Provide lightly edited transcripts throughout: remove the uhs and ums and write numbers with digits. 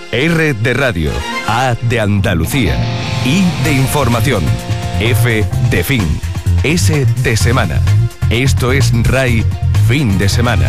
R de radio, A de Andalucía, I de información, F de fin, S de semana. Esto es RAI Fin de Semana.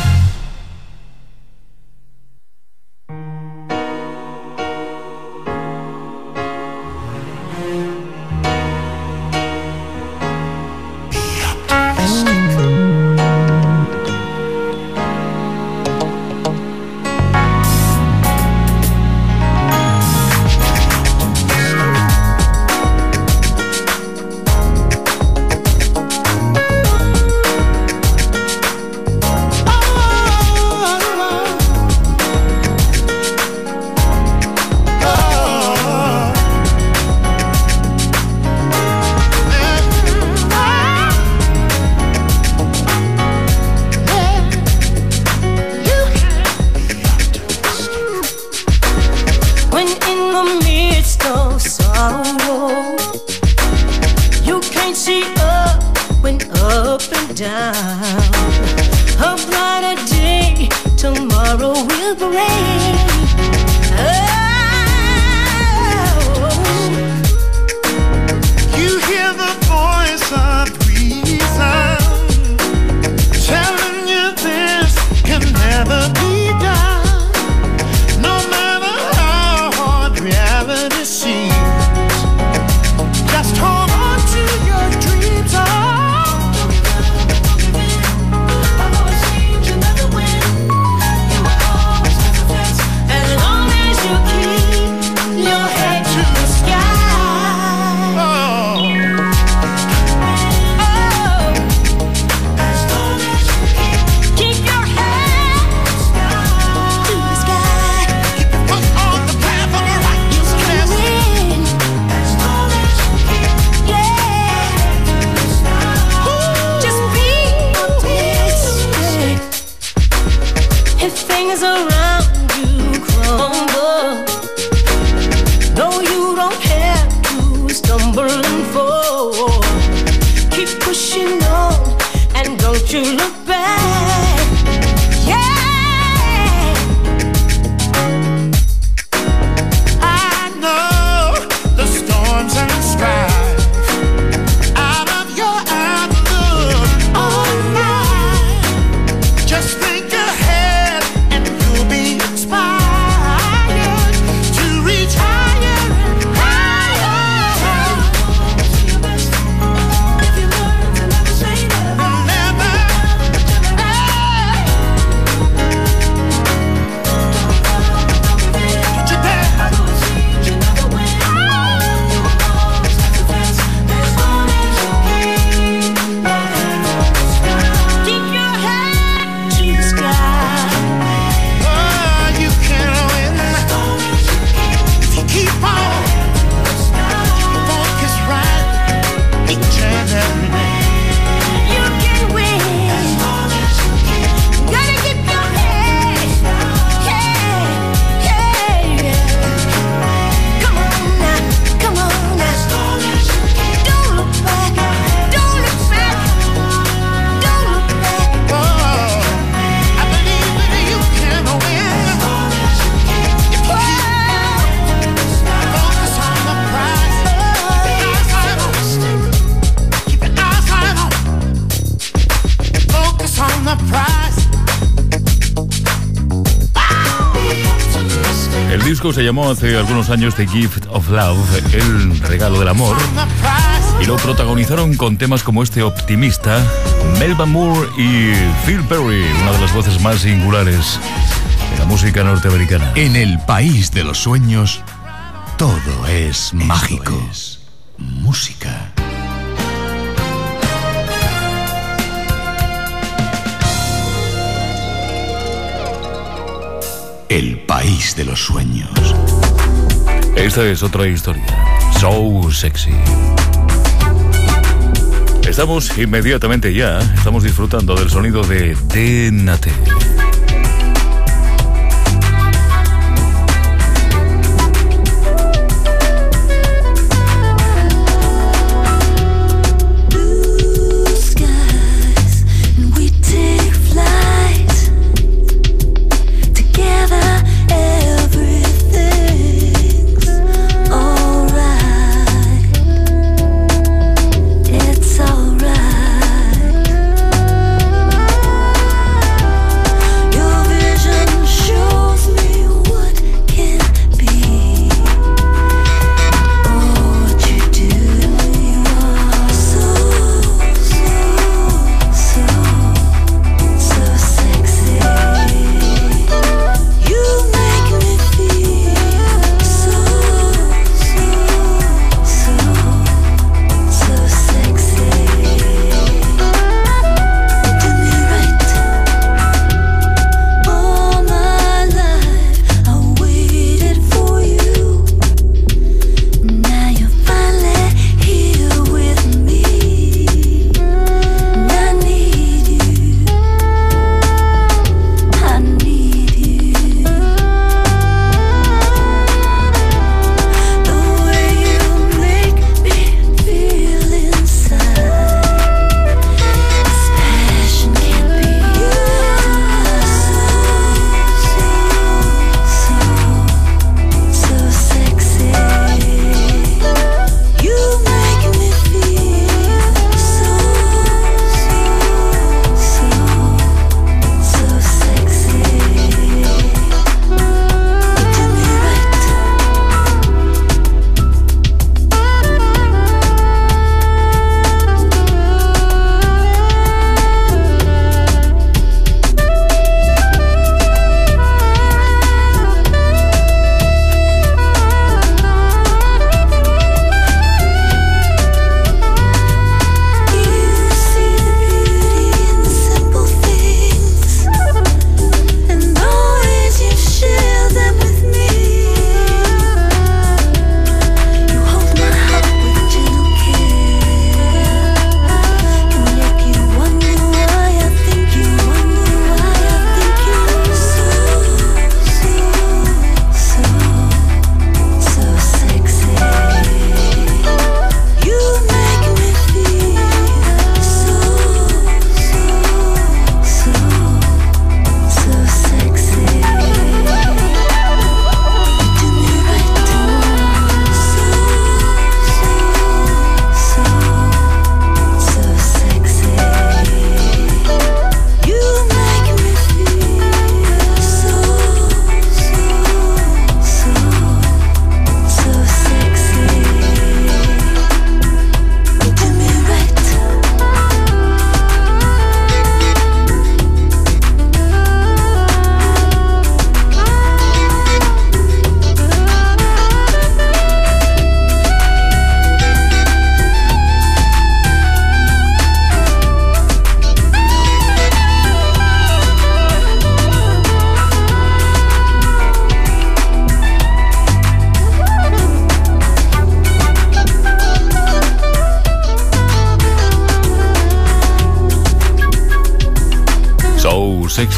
Se llamó hace algunos años The Gift of Love, el regalo del amor, y lo protagonizaron con temas como este optimista, Melba Moore y Phil Perry, una de las voces más singulares de la música norteamericana. En el país de los sueños, todo es mágico. Es música. El país de los sueños. Esta es otra historia. So sexy. Estamos inmediatamente ya, estamos disfrutando del sonido de TNT. Together, everything sexy.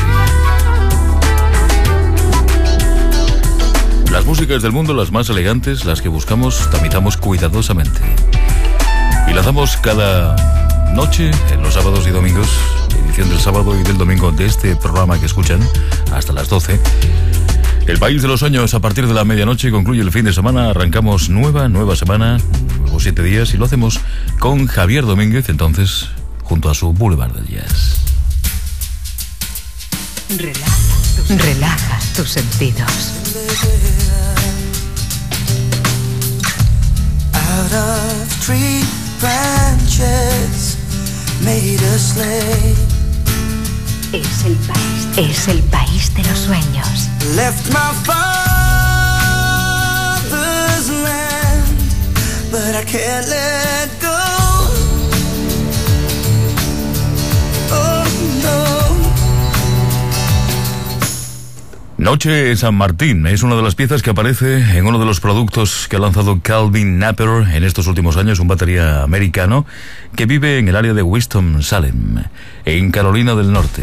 Las músicas del mundo, las más elegantes, las que buscamos, tramitamos cuidadosamente. Y lanzamos cada noche, en los sábados y domingos, edición del sábado y del domingo de este programa que escuchan, hasta las 12. El país de los sueños a partir de la medianoche concluye el fin de semana. Arrancamos nueva semana, nuevos 7 días, y lo hacemos con Javier Domínguez, entonces, junto a su Boulevard del Jazz. Relaja tus sentidos. Out of tree branches made a sleigh. Es el país de los sueños. Left my father's land, but I can't let go. Oh no. Noche San Martín es una de las piezas que aparece en uno de los productos que ha lanzado Calvin Napper en estos últimos años, un batería americano que vive en el área de Winston-Salem, en Carolina del Norte.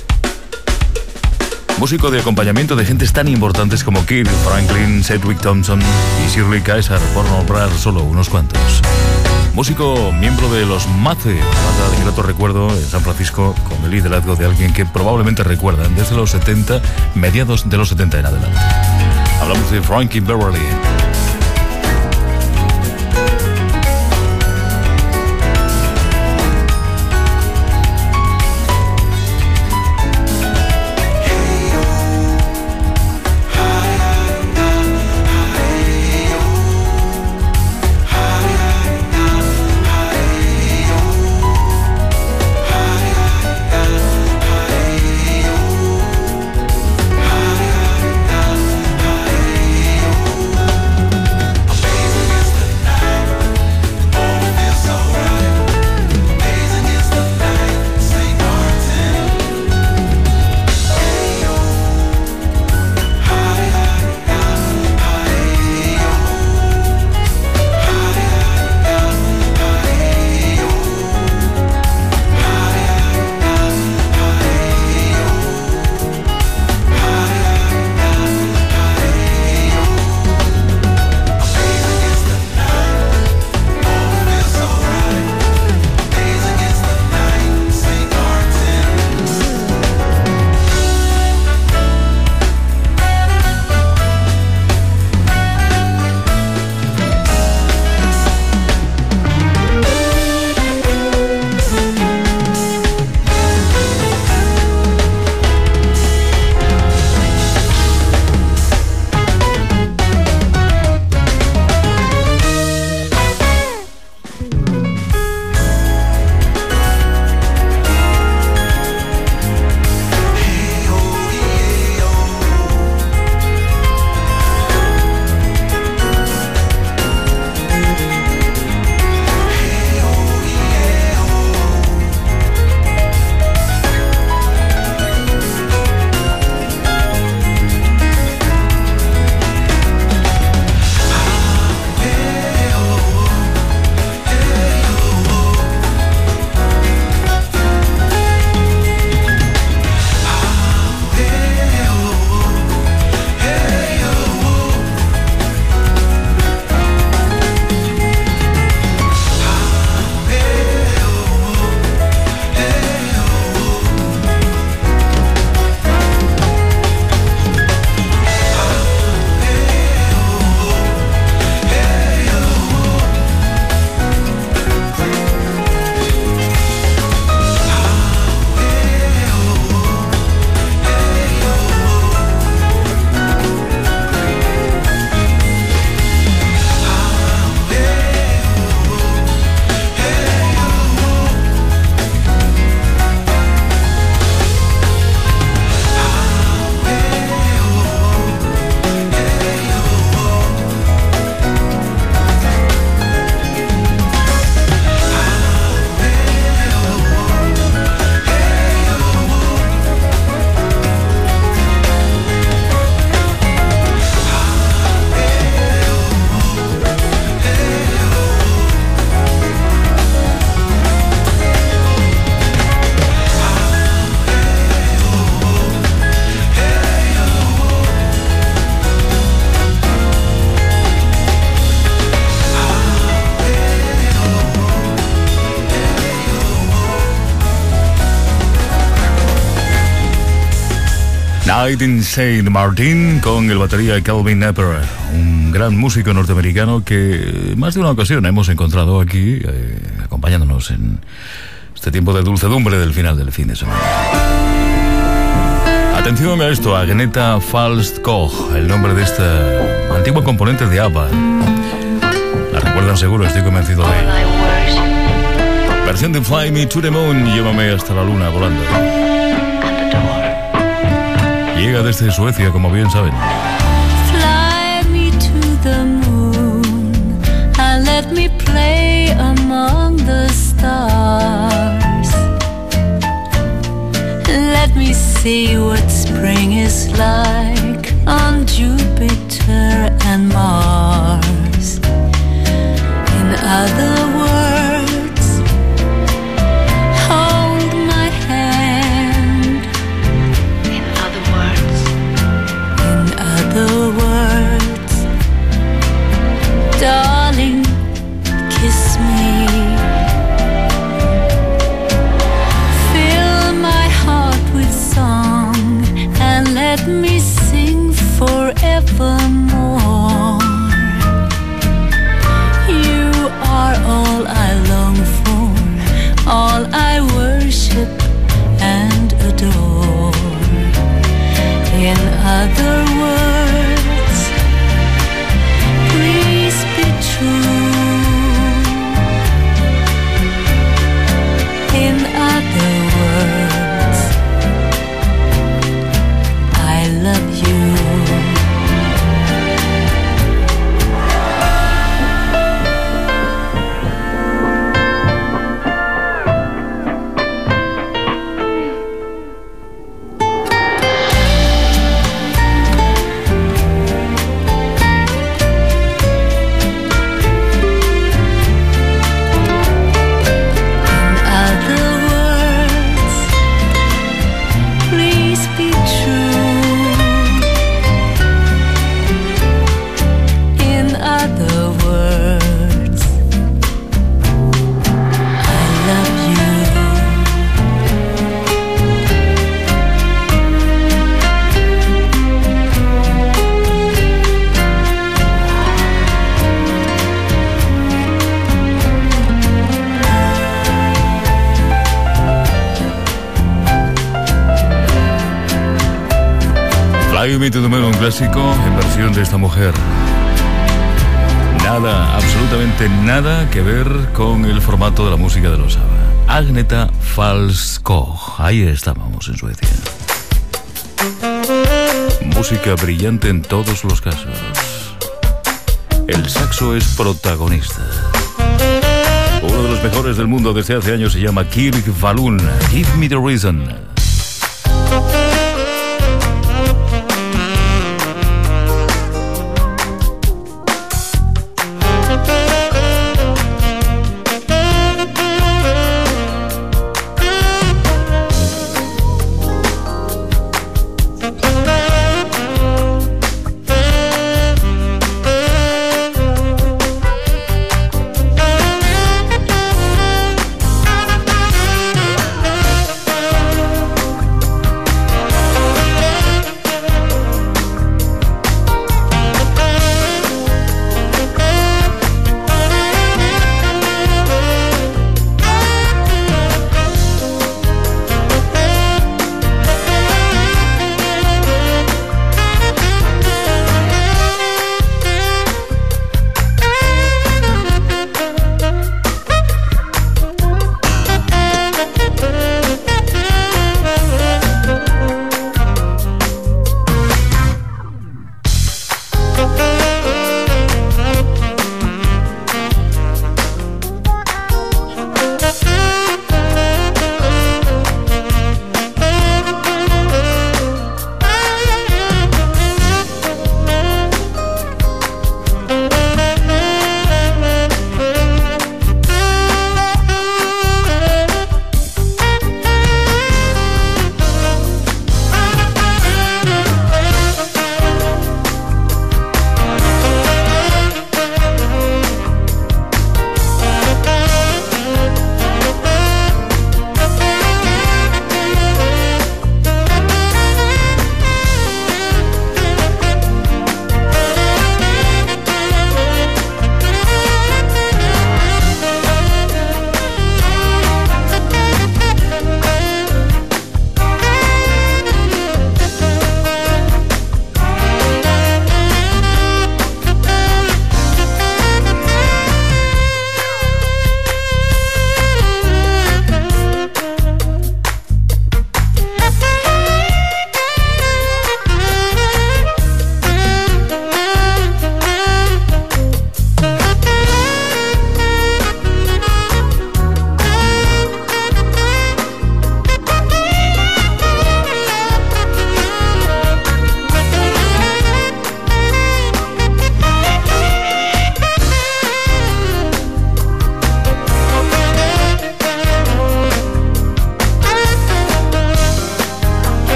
Músico de acompañamiento de gentes tan importantes como Kirk Franklin, Sedgwick Thompson y Shirley Caesar, por nombrar solo unos cuantos. Músico, miembro de los Mace, banda de grato recuerdo en San Francisco, con el liderazgo de alguien que probablemente recuerdan desde los 70, mediados de los 70 en adelante. Hablamos de Frankie Beverly. Night in Saint Martin con el batería Calvin Napper, un gran músico norteamericano que más de una ocasión hemos encontrado aquí acompañándonos en este tiempo de dulcedumbre del final del fin de semana. Atención a esto, Agnetha Faltskog, el nombre de esta antigua componente de ABBA. La recuerdan seguro, estoy convencido de ello. Versión de Fly Me to the Moon, llévame hasta la luna volando. Llega desde Suecia, como bien saben. Fly me to the moon and let me play among the stars. Let me see what spring is like on Jupiter and Mars. In other words, hold my hand. In other words, darling, kiss me. Fill my heart with song and let me sing forevermore. You are all I long for, all I worship and adore. In other words, please be true. In other words, I love you. Fly Me to the Moon, un clásico en versión de esta mujer. Nada, absolutamente nada que ver con el formato de la música de los ABBA. Agnetha Faltskog, ahí estábamos en Suecia. Música brillante en todos los casos. El saxo es protagonista. Uno de los mejores del mundo desde hace años se llama Kirk Wallin. Give Me the Reason.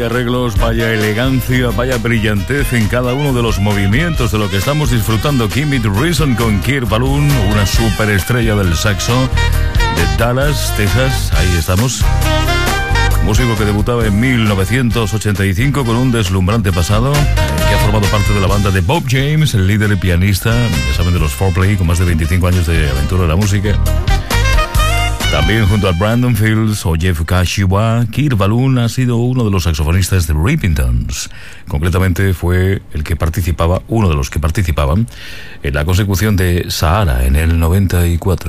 vaya arreglos, vaya elegancia, vaya brillantez en cada uno de los movimientos de lo que estamos disfrutando. Give Me the Reason con Kirk Whalum, una superestrella del saxo de Dallas, Texas. Ahí estamos. Músico que debutaba en 1985 con un deslumbrante pasado, que ha formado parte de la banda de Bob James, el líder y pianista, ya saben, de los 4Play, con más de 25 años de aventura en la música. También junto a Brandon Fields o Jeff Kashiwa, Kirk Whalum ha sido uno de los saxofonistas de Rippingtons. Concretamente fue uno de los que participaban en la consecución de Sahara en el 94.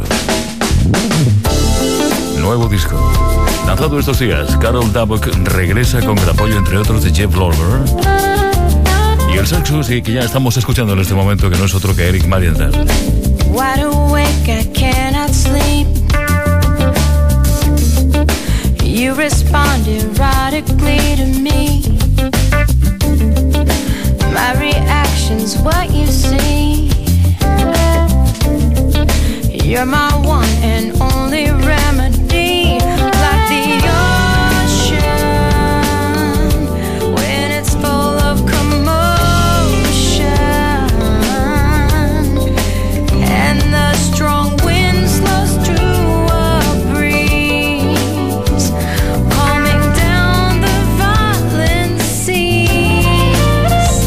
Nuevo disco. Lanzado estos días, Carol Dabok regresa con el apoyo, entre otros, de Jeff Lorber. Y el saxo, sí, que ya estamos escuchando en este momento, que no es otro que Eric Marienthal. Wide awake, I cannot sleep. You respond erotically to me. My reaction's what you see. You're my one and only remedy. Like the ocean when it's full of commotion, and the strong wind slows to a breeze, calming down the violent seas.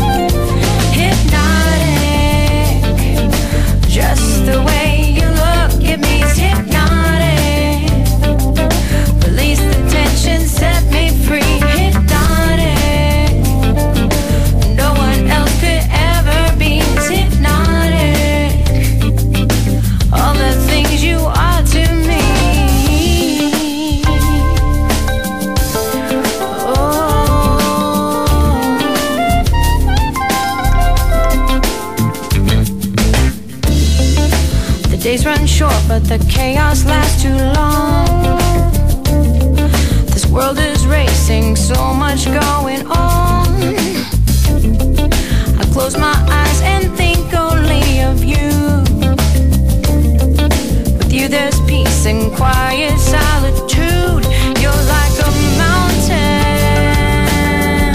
Hypnotic, just the way you look at me is hypnotic. Release the tension, set me free. Hypnotic, no one else could ever be as hypnotic. All the things you are to me. The days run short, but the chaos lasts too long. This world is racing, so much going on. I close my eyes and think only of you. With you there's peace and quiet solitude. You're like a mountain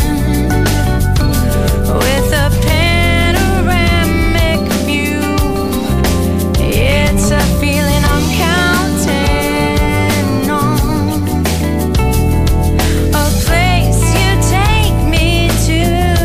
with a panoramic view. It's a feeling I'm counting on. A place you take me to.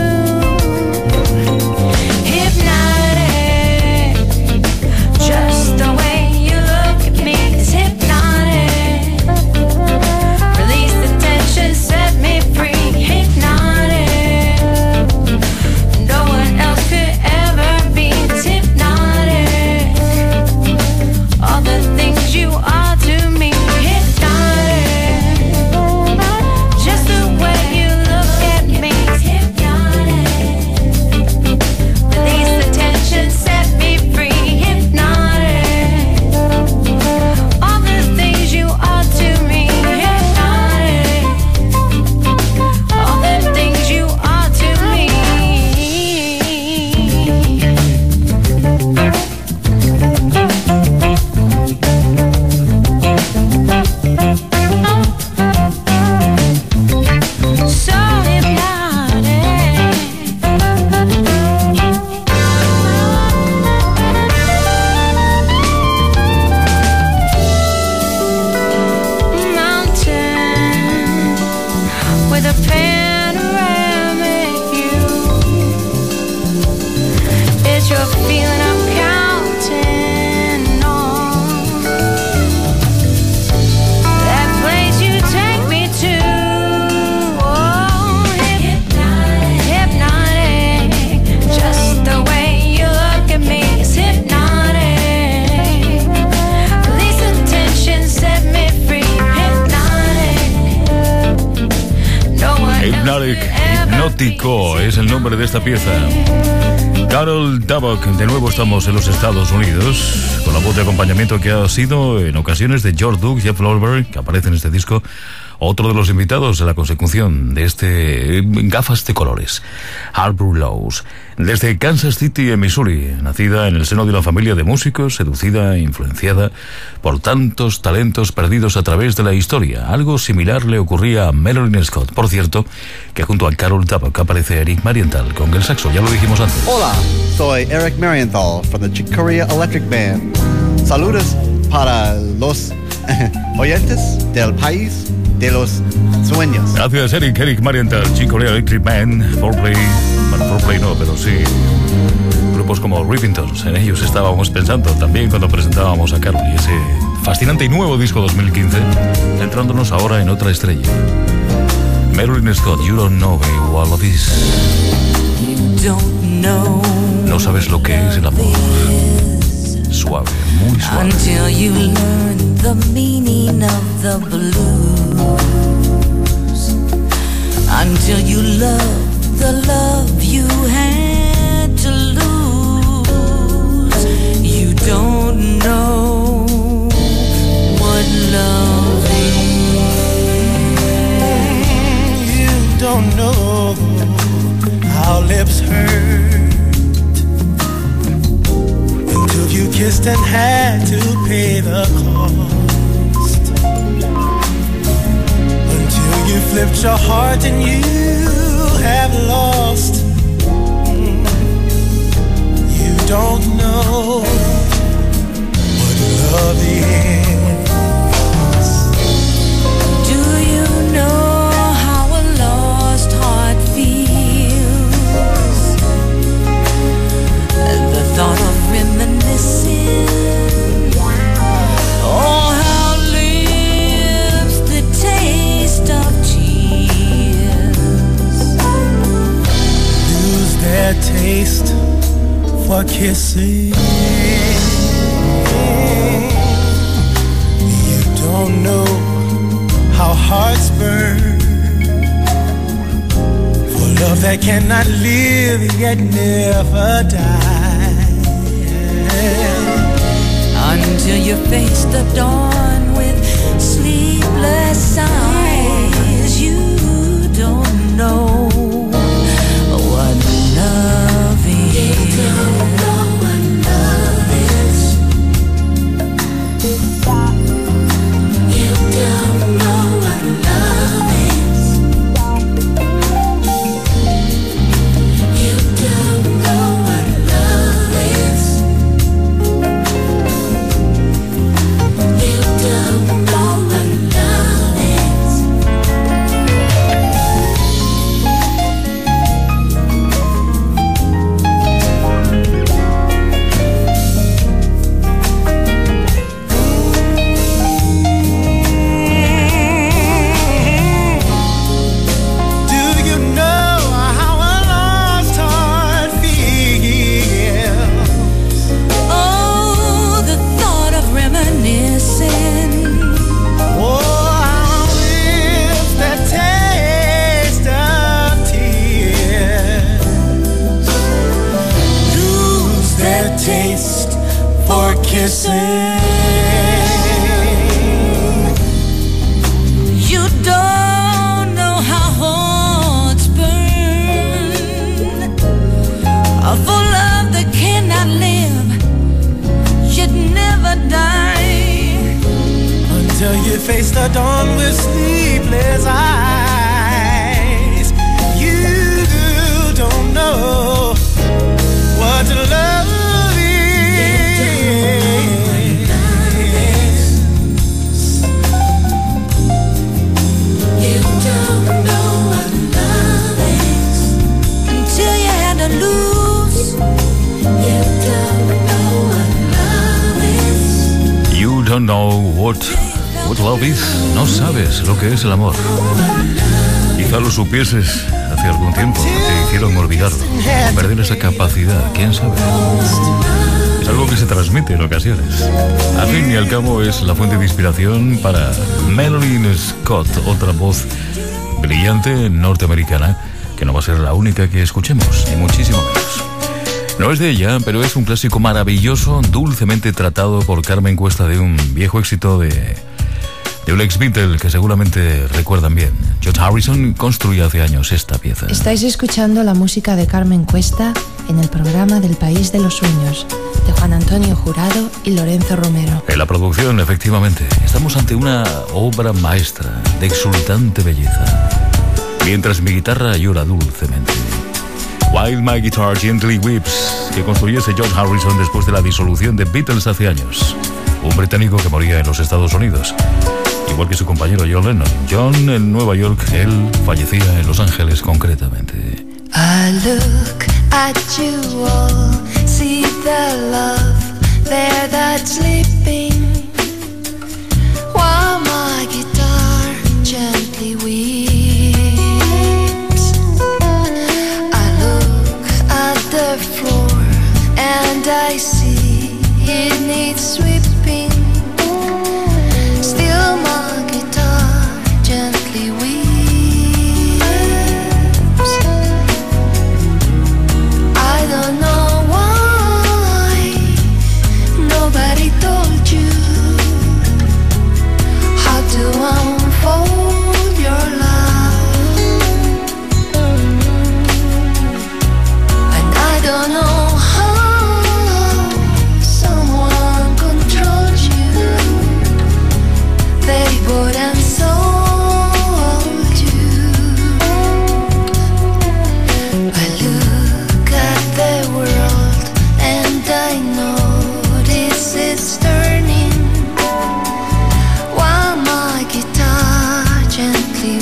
Hypnotic, just the way you look at me is hypnotic. Release the tension, set me free. Hypnotic, no one else could ever be as hypnotic. All the things you are to me. Hypnotic, just the way you look at me is hypnotic. Release the tension, set me free. Hypnotic, all the things you are to me. Hypnotic, all the things you are to me. So mountain with a panoramic view. It's your feeling I'm counting on. That place you take me to. Oh, hypnotic, just the way you look at me is hypnotic. Release the tension, set me free. Hypnotic, no one else Hypnotic, could ever Hipnótico es el nombre de esta pieza. Carol Dabok, de nuevo estamos en los Estados Unidos, con la voz de acompañamiento que ha sido en ocasiones de George Duke, Jeff Lorber, que aparece en este disco, Otro de los invitados en la consecución de este Gafas de Colores, Harper Lowes, desde Kansas City, en Missouri, nacida en el seno de una familia de músicos, seducida e influenciada por tantos talentos perdidos a través de la historia. Algo similar le ocurría a Melanie Scott. Por cierto, que junto a Carol Tabak aparece Eric Marienthal con el saxo, ya lo dijimos antes. Hola, soy Eric Marienthal from the Chicoria Electric Band. Saludos para los oyentes del país de los sueños. Gracias, Eric Marienthal, Chicoria Electric Band, 4Play. Bueno, 4Play no, pero sí. Grupos como Rivingtons, en ellos estábamos pensando también cuando presentábamos a Carol y ese fascinante y nuevo disco 2015, centrándonos ahora en otra estrella. Melanie Scott, You Don't Know What Love Is. No sabes lo que es el amor. Suave, muy suave. Until you learn the meaning of the blues. Until you love the love you had to lose. You don't know what love is. You don't know how lips hurt until you kissed and had to pay the cost. Until you flipped your heart and you have lost. You don't know what love is. Do you know how a lost heart feels? The thought of reminiscing. Oh, how lives the taste of tears. Lose their taste for kissing. You don't know how hearts burn for love that cannot live yet never die. Until you face the dawn with sleepless eyes. You don't know what love is. You don't know what love is. You don't know what love is. You don't know what love is. You don't know what love is. Do you know how a lost heart feels? Oh, the thought of reminiscing. Oh, how lives that taste of tears. Lose their taste for kissing. You don't know how hearts burn for love that cannot live, yet never die. Until you face the dawn with sleepless eyes. You don't know what love is. You don't know what love is until you had to lose. You don't know what love is. You don't know what love is. No sabes lo que es el amor. Quizá lo supieses hace algún tiempo, te hicieron olvidarlo, perder esa capacidad, quién sabe. Es algo que se transmite en ocasiones. Al fin y al cabo es la fuente de inspiración para Melanie Scott, otra voz brillante norteamericana, que no va a ser la única que escuchemos, ni muchísimo menos. No es de ella, pero es un clásico maravilloso, dulcemente tratado por Carmen Cuesta, de un viejo éxito de de un ex Beatle que seguramente recuerdan bien. George Harrison construyó hace años esta pieza. Estáis escuchando la música de Carmen Cuesta en el programa del País de los Sueños, de Juan Antonio Jurado y Lorenzo Romero. En la producción, efectivamente, estamos ante una obra maestra de exultante belleza, mientras mi guitarra llora dulcemente. While My Guitar Gently Weeps, que construyese George Harrison después de la disolución de Beatles hace años. Un británico que moría en los Estados Unidos, igual que su compañero John Lennon. John en Nueva York, él fallecía en Los Ángeles concretamente. I look at you all, see the love there that's sleeping, while my guitar gently weeps. I look at the floor and I see it needs sweeping, still my guitar gently weeps. I don't know why nobody told you how to unfold your love, and I don't know how someone controls you. They bought and sold you. I look at the world and I notice it's turning, while my guitar gently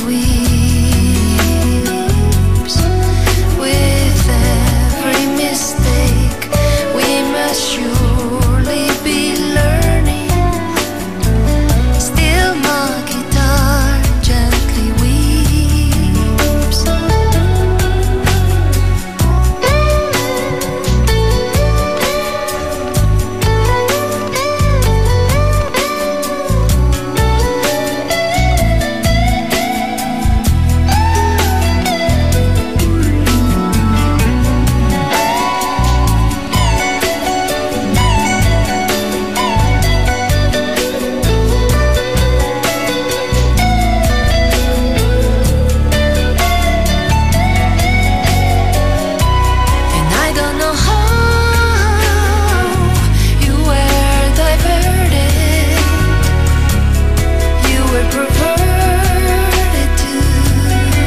weeps. With every mistake we must surely be learning, still my guitar gently weeps. And I don't know how you were diverted, you were perverted too.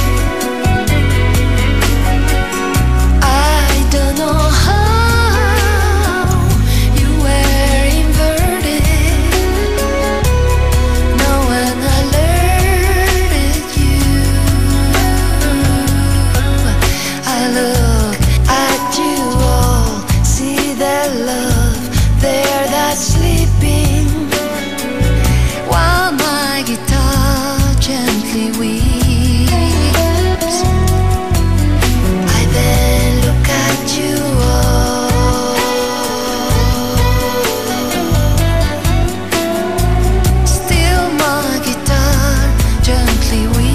I don't know how you were inverted, no one alerted you. I look at you all, see the love there that's sleeping, while my guitar gently weeps. I then look at you all, still my guitar gently weeps.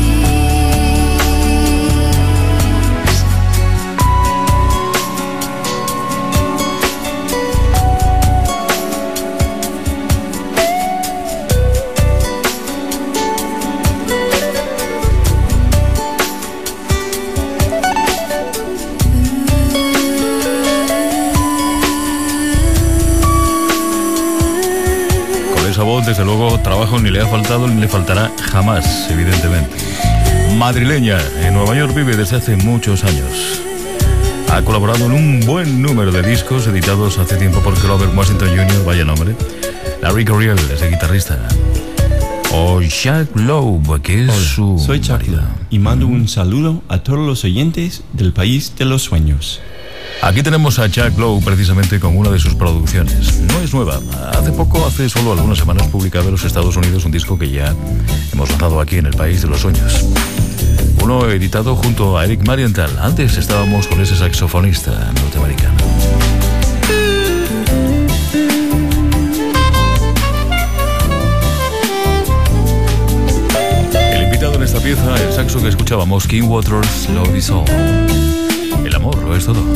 Con esa voz, desde luego, trabajo ni le ha faltado ni le faltará jamás, evidentemente. Madrileña, en Nueva York vive desde hace muchos años. Ha colaborado en un buen número de discos editados hace tiempo por Grover Washington Jr., vaya nombre. Larry Coryell es el guitarrista. O Chuck Loeb, que es su Soy Chuck marido. Loeb y mando un saludo a todos los oyentes del País de los Sueños. Aquí tenemos a Chuck Loeb precisamente con una de sus producciones. No es nueva. Hace solo algunas semanas publicado en los Estados Unidos un disco que ya hemos lanzado aquí en el País de los Sueños. Uno editado junto a Eric Marienthal. Antes estábamos con ese saxofonista norteamericano. El invitado en esta pieza, el saxo que escuchábamos, King Waters, Love Is All. El amor lo es todo.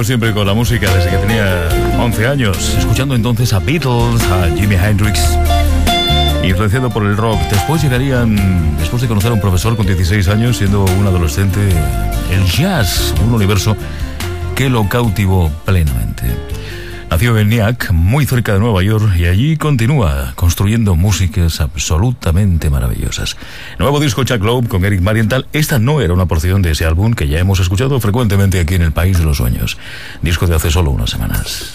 conectado siempre con la música desde que tenía 11 años, escuchando entonces a Beatles, a Jimi Hendrix, influenciado por el rock. Después de conocer a un profesor con 16 años, siendo un adolescente, el jazz, un universo que lo cautivó plenamente. Nació en Nyack, muy cerca de Nueva York, y allí continúa construyendo músicas absolutamente maravillosas. Nuevo disco Chuck Loeb con Eric Marienthal. Esta no era una porción de ese álbum que ya hemos escuchado frecuentemente aquí en El País de los Sueños. Disco de hace solo unas semanas.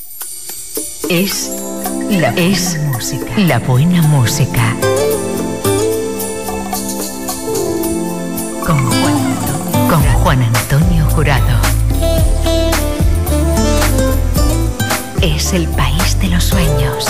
Es música. La buena música. Con Juan Antonio Jurado. Es el país de los sueños.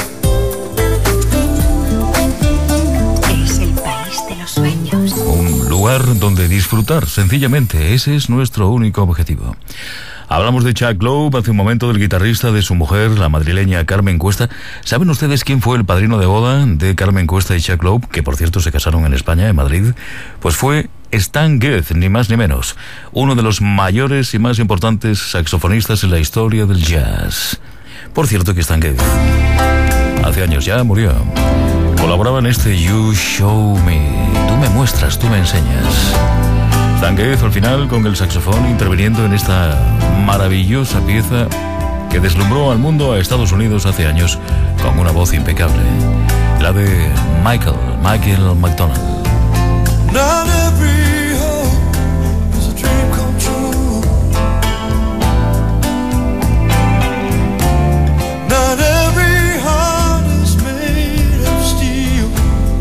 Es el país de los sueños. Un lugar donde disfrutar, sencillamente. Ese es nuestro único objetivo. Hablamos de Chuck Loeb hace un momento, del guitarrista, de su mujer, la madrileña Carmen Cuesta. ¿Saben ustedes quién fue el padrino de boda de Carmen Cuesta y Chuck Loeb, que por cierto se casaron en España, en Madrid? Pues fue Stan Getz, ni más ni menos, uno de los mayores y más importantes saxofonistas en la historia del jazz. Por cierto que Stan Getz hace años ya murió. Colaboraba en este You Show Me, tú me muestras, tú me enseñas. Stan Getz al final con el saxofón interviniendo en esta maravillosa pieza que deslumbró al mundo, a Estados Unidos hace años, con una voz impecable, la de Michael McDonald. Not every hope is a dream come true. Not every heart is made of steel.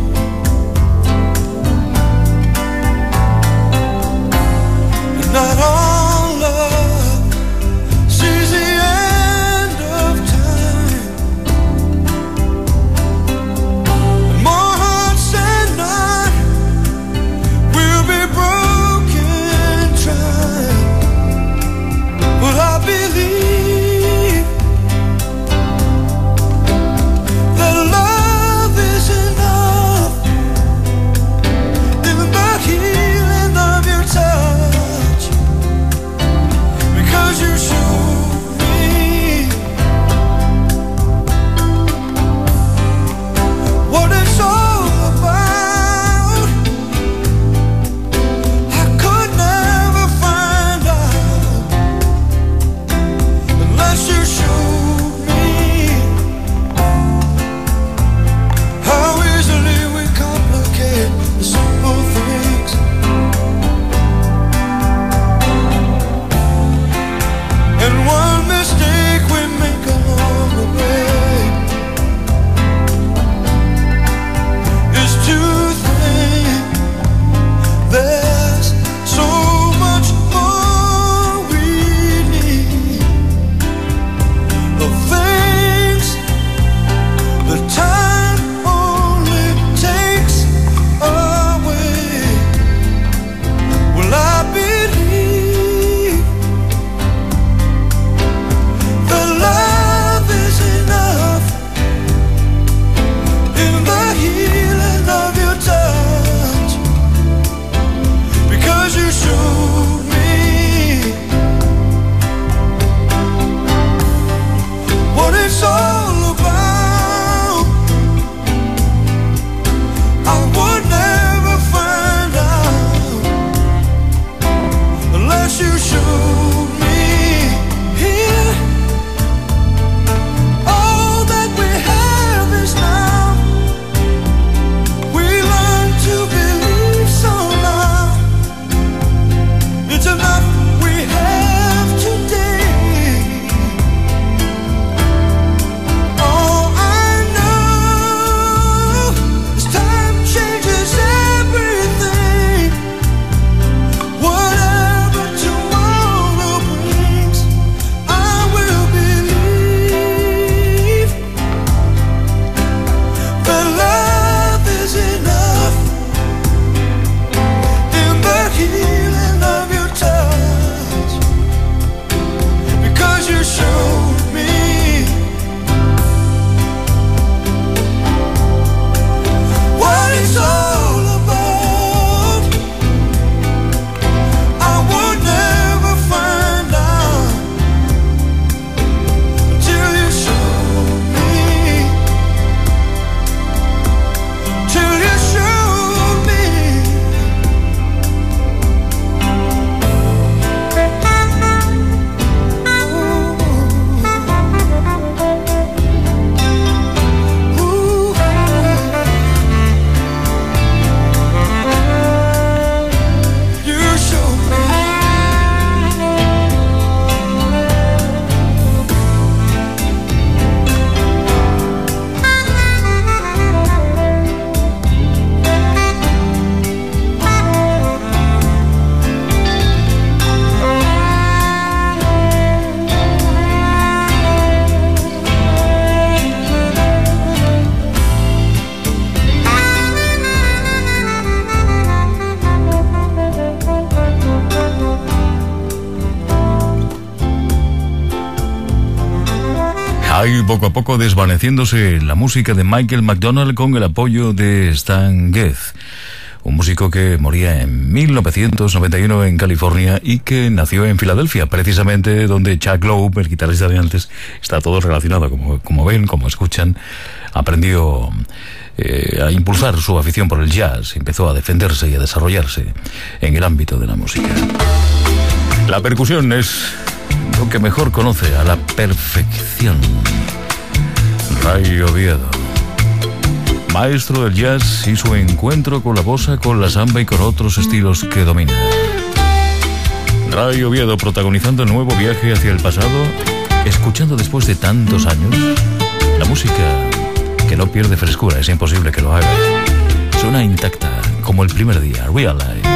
And not all love sees the end of time. And more hearts than not will be broken, tried. But I believe that love is enough in the healing of your touch, because you showed me what it's all about. I could never find out unless you showed me how easily we complicate the simple things. And one mistake we make along the way is to think there's so much more we need, of things that time only takes away. Well, I believe that love is enough in the healing of your touch, because you showed me what it's all about. I would never find out unless you showed me here. All that we have is now. We learn to believe somehow. It's enough we have today. All I know is time changes everything. Whatever tomorrow brings, I will believe that love is enough in the healing of your touch, because you showed me what it's all about. I would never find out Va poco a poco desvaneciéndose la música de Michael McDonald con el apoyo de Stan Getz, un músico que moría en 1991 en California y que nació en Filadelfia, precisamente donde Chuck Loeb, el guitarrista de antes, está todo relacionado, como ven, como escuchan. Aprendió a impulsar su afición por el jazz, empezó a defenderse y a desarrollarse en el ámbito de la música. La percusión es lo que mejor conoce a la perfección. Ray Oviedo, maestro del jazz y su encuentro con la bossa, con la samba y con otros estilos que domina. Ray Oviedo protagonizando el nuevo viaje hacia el pasado, escuchando después de tantos años la música que no pierde frescura, es imposible que lo haga. Suena intacta como el primer día. Real Life.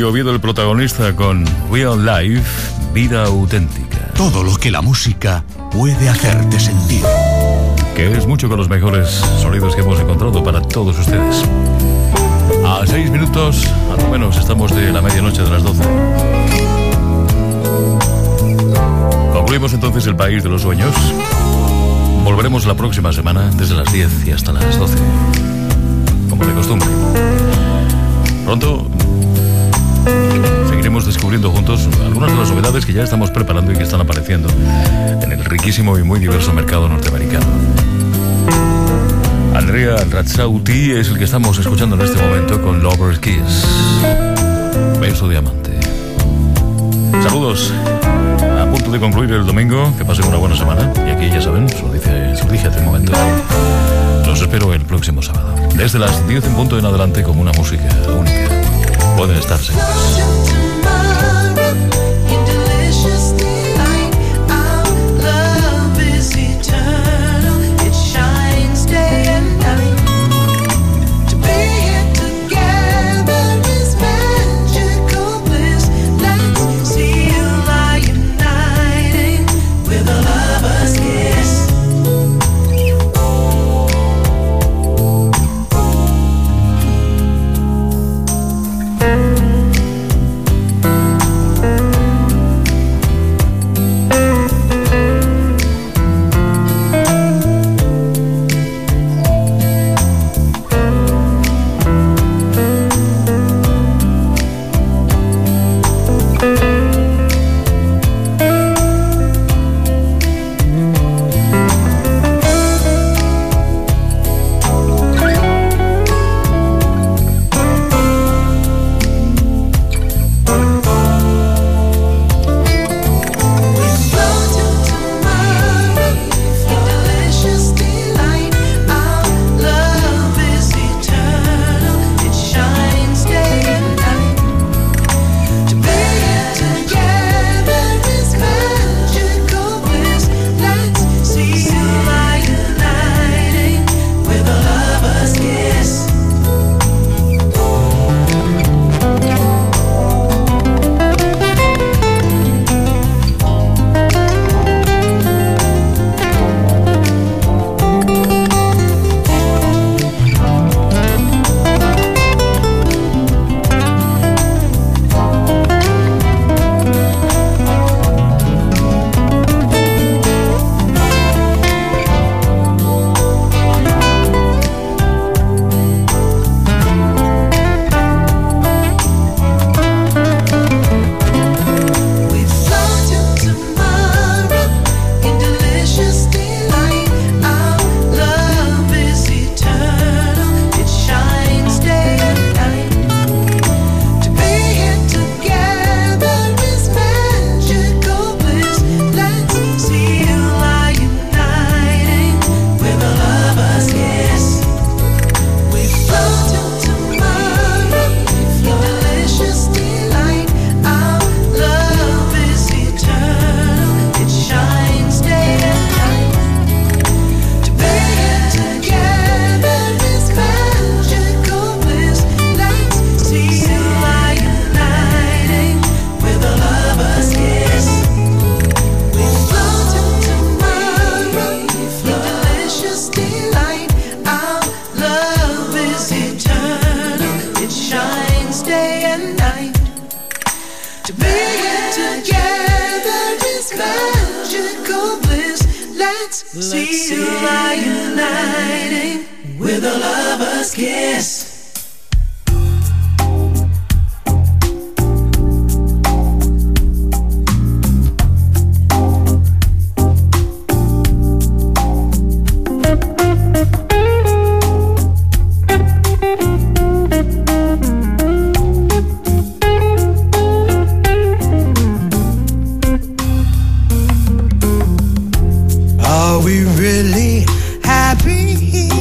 Oviedo, el protagonista, con Real Life, vida auténtica. Todo lo que la música puede hacerte sentir. Que es mucho con los mejores sonidos que hemos encontrado para todos ustedes. A 6 minutos, a lo menos, estamos de la medianoche de las 12. Concluimos entonces el país de los sueños. Volveremos la próxima semana desde las 10 y hasta las 12, como de costumbre. Pronto seguiremos descubriendo juntos algunas de las novedades que ya estamos preparando y que están apareciendo en el riquísimo y muy diverso mercado norteamericano. Andrea Razzauti es el que estamos escuchando en este momento con Lover's Kiss, beso diamante. Saludos. A punto de concluir el domingo, que pasen una buena semana. Y aquí, ya saben, se lo dije hace un momento, los espero el próximo sábado, desde las 10 en punto en adelante, con una música única. Pueden estar seguros. See you lie uniting with a lover's kiss. Are we really happy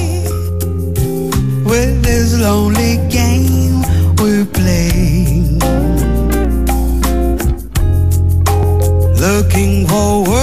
with this lonely game we play? Looking forward